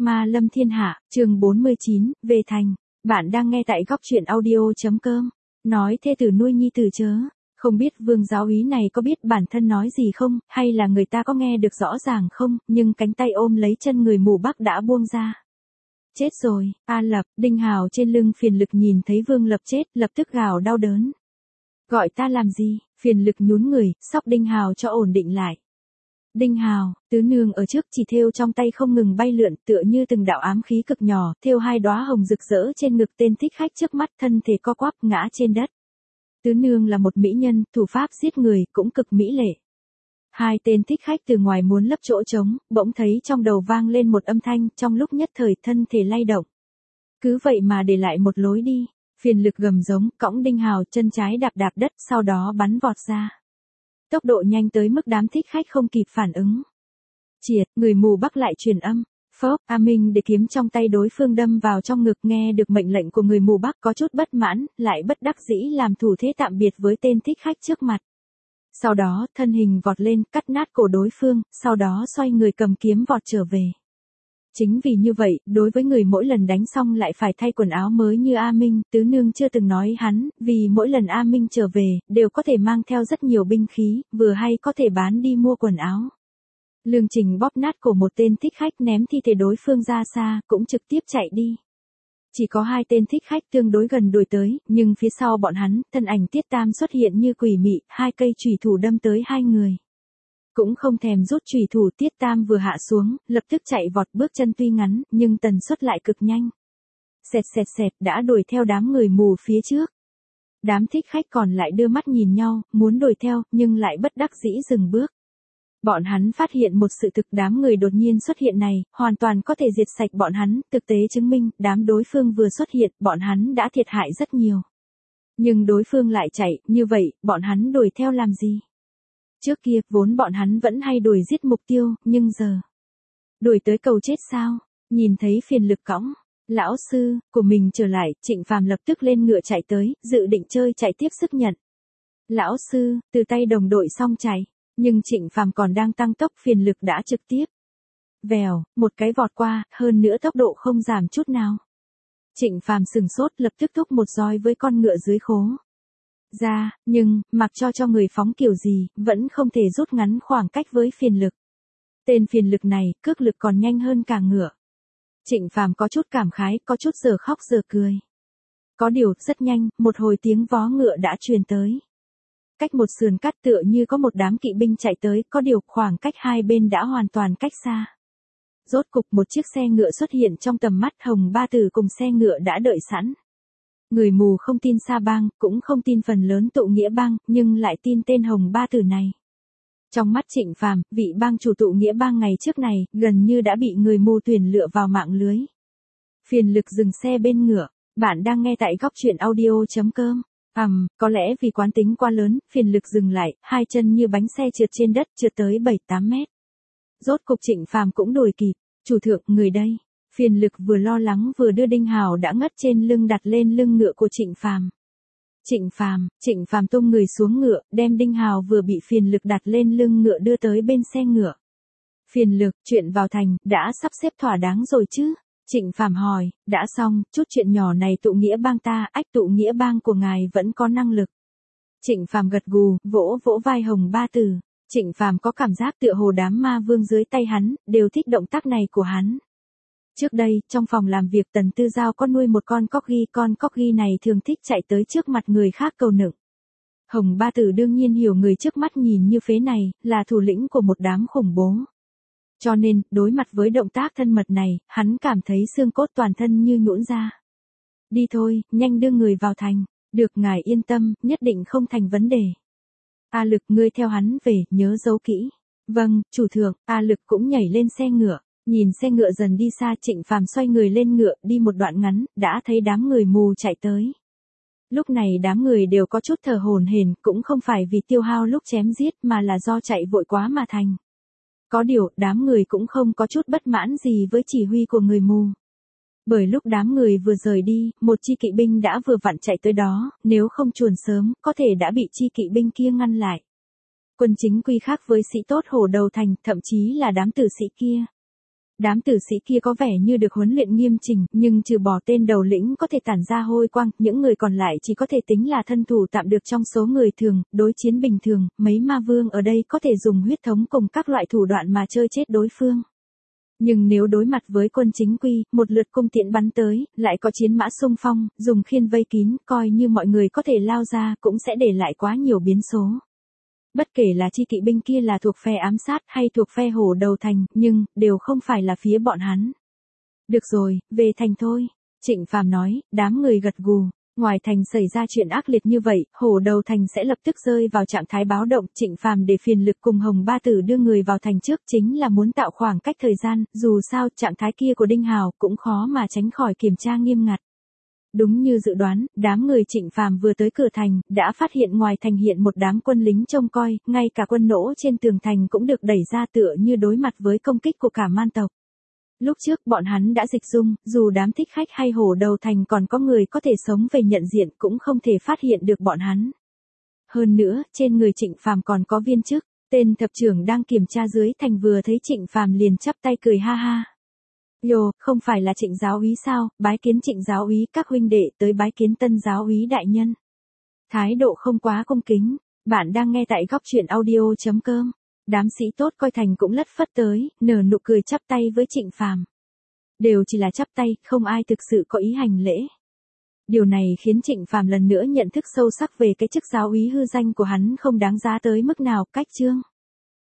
Ma Lâm Thiên Hạ, chương 49, về thành. Bạn đang nghe tại góc chuyện audio.com. Nói thê tử nuôi nhi tử chớ. Không biết Vương giáo úy này có biết bản thân nói gì không, hay là người ta có nghe được rõ ràng không, nhưng cánh tay ôm lấy chân người mù Bắc đã buông ra. Chết rồi, A Lập, Đinh Hào trên lưng Phiền Lực nhìn thấy Vương Lập chết, lập tức gào đau đớn. Gọi ta làm gì? Phiền Lực nhún người, xóc Đinh Hào cho ổn định lại. Đinh Hào, tứ nương ở trước chỉ thêu trong tay không ngừng bay lượn, tựa như từng đạo ám khí cực nhỏ, thêu hai đóa hồng rực rỡ trên ngực tên thích khách trước mắt, thân thể co quắp ngã trên đất. Tứ nương là một mỹ nhân, thủ pháp giết người, cũng cực mỹ lệ. Hai tên thích khách từ ngoài muốn lấp chỗ trống, bỗng thấy trong đầu vang lên một âm thanh, trong lúc nhất thời thân thể lay động. Cứ vậy mà để lại một lối đi. Phiền Lực gầm giống, cõng Đinh Hào, chân trái đạp đạp đất, sau đó bắn vọt ra. Tốc độ nhanh tới mức đám thích khách không kịp phản ứng. Triệt, người mù Bắc lại truyền âm. Phốc, A Minh để kiếm trong tay đối phương đâm vào trong ngực, nghe được mệnh lệnh của người mù Bắc có chút bất mãn, lại bất đắc dĩ làm thủ thế tạm biệt với tên thích khách trước mặt. Sau đó, thân hình vọt lên, cắt nát cổ đối phương, sau đó xoay người cầm kiếm vọt trở về. Chính vì như vậy, đối với người mỗi lần đánh xong lại phải thay quần áo mới như A Minh, tứ nương chưa từng nói hắn, vì mỗi lần A Minh trở về, đều có thể mang theo rất nhiều binh khí, vừa hay có thể bán đi mua quần áo. Lương Trình bóp nát cổ một tên thích khách, ném thi thể đối phương ra xa, cũng trực tiếp chạy đi. Chỉ có hai tên thích khách tương đối gần đuổi tới, nhưng phía sau bọn hắn, thân ảnh Tiết Tam xuất hiện như quỷ mị, hai cây chùy thủ đâm tới hai người. Cũng không thèm rút chùy thủ, Tiết Tam vừa hạ xuống, lập tức chạy vọt, bước chân tuy ngắn, nhưng tần suất lại cực nhanh. Xẹt xẹt xẹt đã đuổi theo đám người mù phía trước. Đám thích khách còn lại đưa mắt nhìn nhau, muốn đuổi theo, nhưng lại bất đắc dĩ dừng bước. Bọn hắn phát hiện một sự thực, đám người đột nhiên xuất hiện này, hoàn toàn có thể diệt sạch bọn hắn, thực tế chứng minh, đám đối phương vừa xuất hiện, bọn hắn đã thiệt hại rất nhiều. Nhưng đối phương lại chạy, như vậy, bọn hắn đuổi theo làm gì? Trước kia, vốn bọn hắn vẫn hay đuổi giết mục tiêu, nhưng giờ đuổi tới cầu chết sao? Nhìn thấy Phiền Lực cõng lão sư của mình trở lại, Trịnh Phàm lập tức lên ngựa chạy tới, dự định chơi chạy tiếp sức nhận. Lão sư, từ tay đồng đội xong chạy, nhưng Trịnh Phàm còn đang tăng tốc, Phiền Lực đã trực tiếp vèo, một cái vọt qua, hơn nữa tốc độ không giảm chút nào. Trịnh Phàm sừng sốt, lập tức thúc một roi với con ngựa dưới khố ra, nhưng, mặc cho người phóng kiểu gì, vẫn không thể rút ngắn khoảng cách với Phiền Lực. Tên Phiền Lực này, cước lực còn nhanh hơn cả ngựa. Trịnh Phàm có chút cảm khái, có chút giờ khóc giờ cười. Có điều, rất nhanh, một hồi tiếng vó ngựa đã truyền tới. Cách một sườn cắt tựa như có một đám kỵ binh chạy tới, có điều khoảng cách hai bên đã hoàn toàn cách xa. Rốt cục một chiếc xe ngựa xuất hiện trong tầm mắt, Hồng Ba Tử cùng xe ngựa đã đợi sẵn. Người mù không tin Sa Bang, cũng không tin phần lớn Tụ Nghĩa Bang, nhưng lại tin tên Hồng Ba Tử này. Trong mắt Trịnh Phàm, vị bang chủ Tụ Nghĩa Bang ngày trước này, gần như đã bị người mù tuyển lựa vào mạng lưới. Phiền Lực dừng xe bên ngựa. Bạn đang nghe tại góc chuyện audio.com. Có lẽ vì quán tính quá lớn, Phiền Lực dừng lại, hai chân như bánh xe trượt trên đất, trượt tới 7-8 mét. Rốt cục Trịnh Phàm cũng đuổi kịp. Chủ thượng, người đây. Phiền Lực vừa lo lắng vừa đưa Đinh Hào đã ngất trên lưng đặt lên lưng ngựa của Trịnh Phàm. Trịnh Phàm tung người xuống ngựa, đem Đinh Hào vừa bị Phiền Lực đặt lên lưng ngựa đưa tới bên xe ngựa. Phiền Lực, chuyện vào thành, đã sắp xếp thỏa đáng rồi chứ? Trịnh Phàm hỏi, đã xong, chút chuyện nhỏ này Tụ Nghĩa Bang ta, Tụ Nghĩa Bang của ngài vẫn có năng lực. Trịnh Phàm gật gù, vỗ vỗ vai Hồng Ba Tử. Trịnh Phàm có cảm giác tựa hồ đám ma vương dưới tay hắn, đều thích động tác này của hắn. Trước đây, trong phòng làm việc Tần Tư Giao có nuôi một con corgi này thường thích chạy tới trước mặt người khác cầu nựng. Hồng Ba Tử đương nhiên hiểu người trước mắt nhìn như phế này, là thủ lĩnh của một đám khủng bố. Cho nên, đối mặt với động tác thân mật này, hắn cảm thấy xương cốt toàn thân như nhũn ra. Đi thôi, nhanh đưa người vào thành. Được, ngài yên tâm, nhất định không thành vấn đề. A Lực, ngươi theo hắn về, nhớ giấu kỹ. Vâng, chủ thượng. A Lực cũng nhảy lên xe ngựa. Nhìn xe ngựa dần đi xa, Trịnh Phàm xoay người lên ngựa, đi một đoạn ngắn, đã thấy đám người mù chạy tới. Lúc này đám người đều có chút thở hổn hển, cũng không phải vì tiêu hao lúc chém giết mà là do chạy vội quá mà thành. Có điều, đám người cũng không có chút bất mãn gì với chỉ huy của người mù. Bởi lúc đám người vừa rời đi, một chi kỵ binh đã vừa vặn chạy tới đó, nếu không chuồn sớm, có thể đã bị chi kỵ binh kia ngăn lại. Quân chính quy khác với sĩ tốt hổ đầu thành, thậm chí là đám tử sĩ kia. Đám tử sĩ kia có vẻ như được huấn luyện nghiêm chỉnh, nhưng trừ bỏ tên đầu lĩnh có thể tản ra hôi quang, những người còn lại chỉ có thể tính là thân thủ tạm được trong số người thường, đối chiến bình thường, mấy ma vương ở đây có thể dùng huyết thống cùng các loại thủ đoạn mà chơi chết đối phương. Nhưng nếu đối mặt với quân chính quy, một lượt cung tiễn bắn tới, lại có chiến mã xung phong, dùng khiên vây kín, coi như mọi người có thể lao ra, cũng sẽ để lại quá nhiều biến số. Bất kể là chi kỵ binh kia là thuộc phe ám sát hay thuộc phe hổ đầu thành, nhưng, đều không phải là phía bọn hắn. Được rồi, về thành thôi. Trịnh Phàm nói, đám người gật gù. Ngoài thành xảy ra chuyện ác liệt như vậy, hổ đầu thành sẽ lập tức rơi vào trạng thái báo động. Trịnh Phàm để phiền lực cùng Hồng Ba Tử đưa người vào thành trước chính là muốn tạo khoảng cách thời gian, dù sao trạng thái kia của Đinh Hào cũng khó mà tránh khỏi kiểm tra nghiêm ngặt. Đúng như dự đoán, đám người Trịnh Phàm vừa tới cửa thành, đã phát hiện ngoài thành hiện một đám quân lính trông coi, ngay cả quân nỗ trên tường thành cũng được đẩy ra tựa như đối mặt với công kích của cả man tộc. Lúc trước bọn hắn đã dịch dung, dù đám thích khách hay hổ đầu thành còn có người có thể sống về nhận diện cũng không thể phát hiện được bọn hắn. Hơn nữa, trên người Trịnh Phàm còn có viên chức, tên thập trưởng đang kiểm tra dưới thành vừa thấy Trịnh Phàm liền chắp tay cười ha ha. Yo, không phải là Trịnh giáo úy sao, bái kiến Trịnh giáo úy, các huynh đệ tới bái kiến Tân giáo úy đại nhân. Thái độ không quá cung kính, bạn đang nghe tại góc truyện audio.com. Đám sĩ tốt coi thành cũng lất phất tới, nở nụ cười chắp tay với Trịnh Phàm. Đều chỉ là chắp tay, không ai thực sự có ý hành lễ. Điều này khiến Trịnh Phàm lần nữa nhận thức sâu sắc về cái chức giáo úy hư danh của hắn không đáng giá tới mức nào. Cách chương